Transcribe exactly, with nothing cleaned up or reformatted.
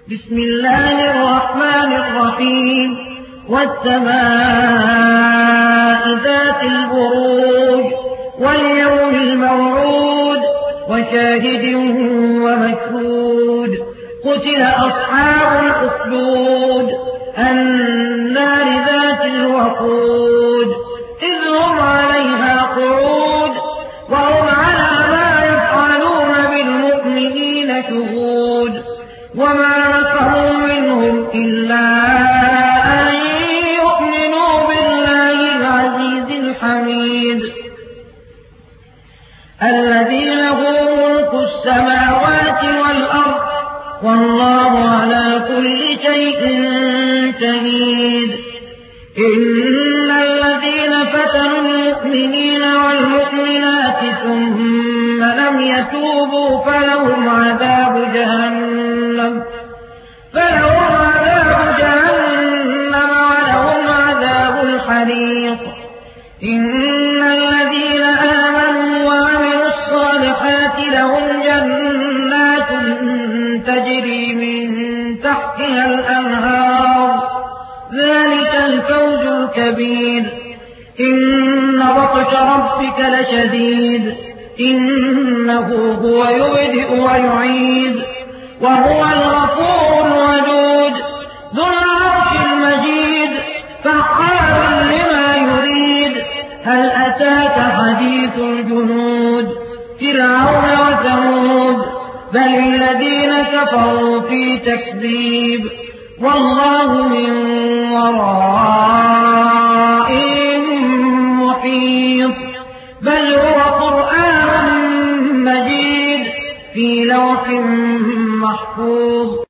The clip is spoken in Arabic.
بسم الله الرحمن الرحيم والسماء ذات البروج واليوم الموعود وشاهد ومشهود قتل أصحاب الأخدود النار ذات الوقود إذ هم عليها قعود وهم على ما يفعلون بالمؤمنين شهود وما نصروا منهم إلا أن يؤمنوا بالله العزيز الحميد الذي له ملك السماوات والأرض والله على كل شيء شهيد إن الذين فتنوا المؤمنين والمؤمنات ثم لم يتوبوا فلهم عذاب جهنم فلهم عذاب جهنم ولهم عذاب الحريق إن الذين آمنوا وعملوا الصالحات لهم جنات تجري من تحتها الأنهار ذلك الفوز الكبير إن بطش ربك لشديد إنه هو يبدئ ويعيد وهو الغفور الودود ذو العرش المجيد فعال لما يريد هل أتاك حديث الجنود فرعون وثمود بل الذين كفروا في تكذيب والله من ورائهم محيط بل هو قرآن مجيد في لوح محفوظ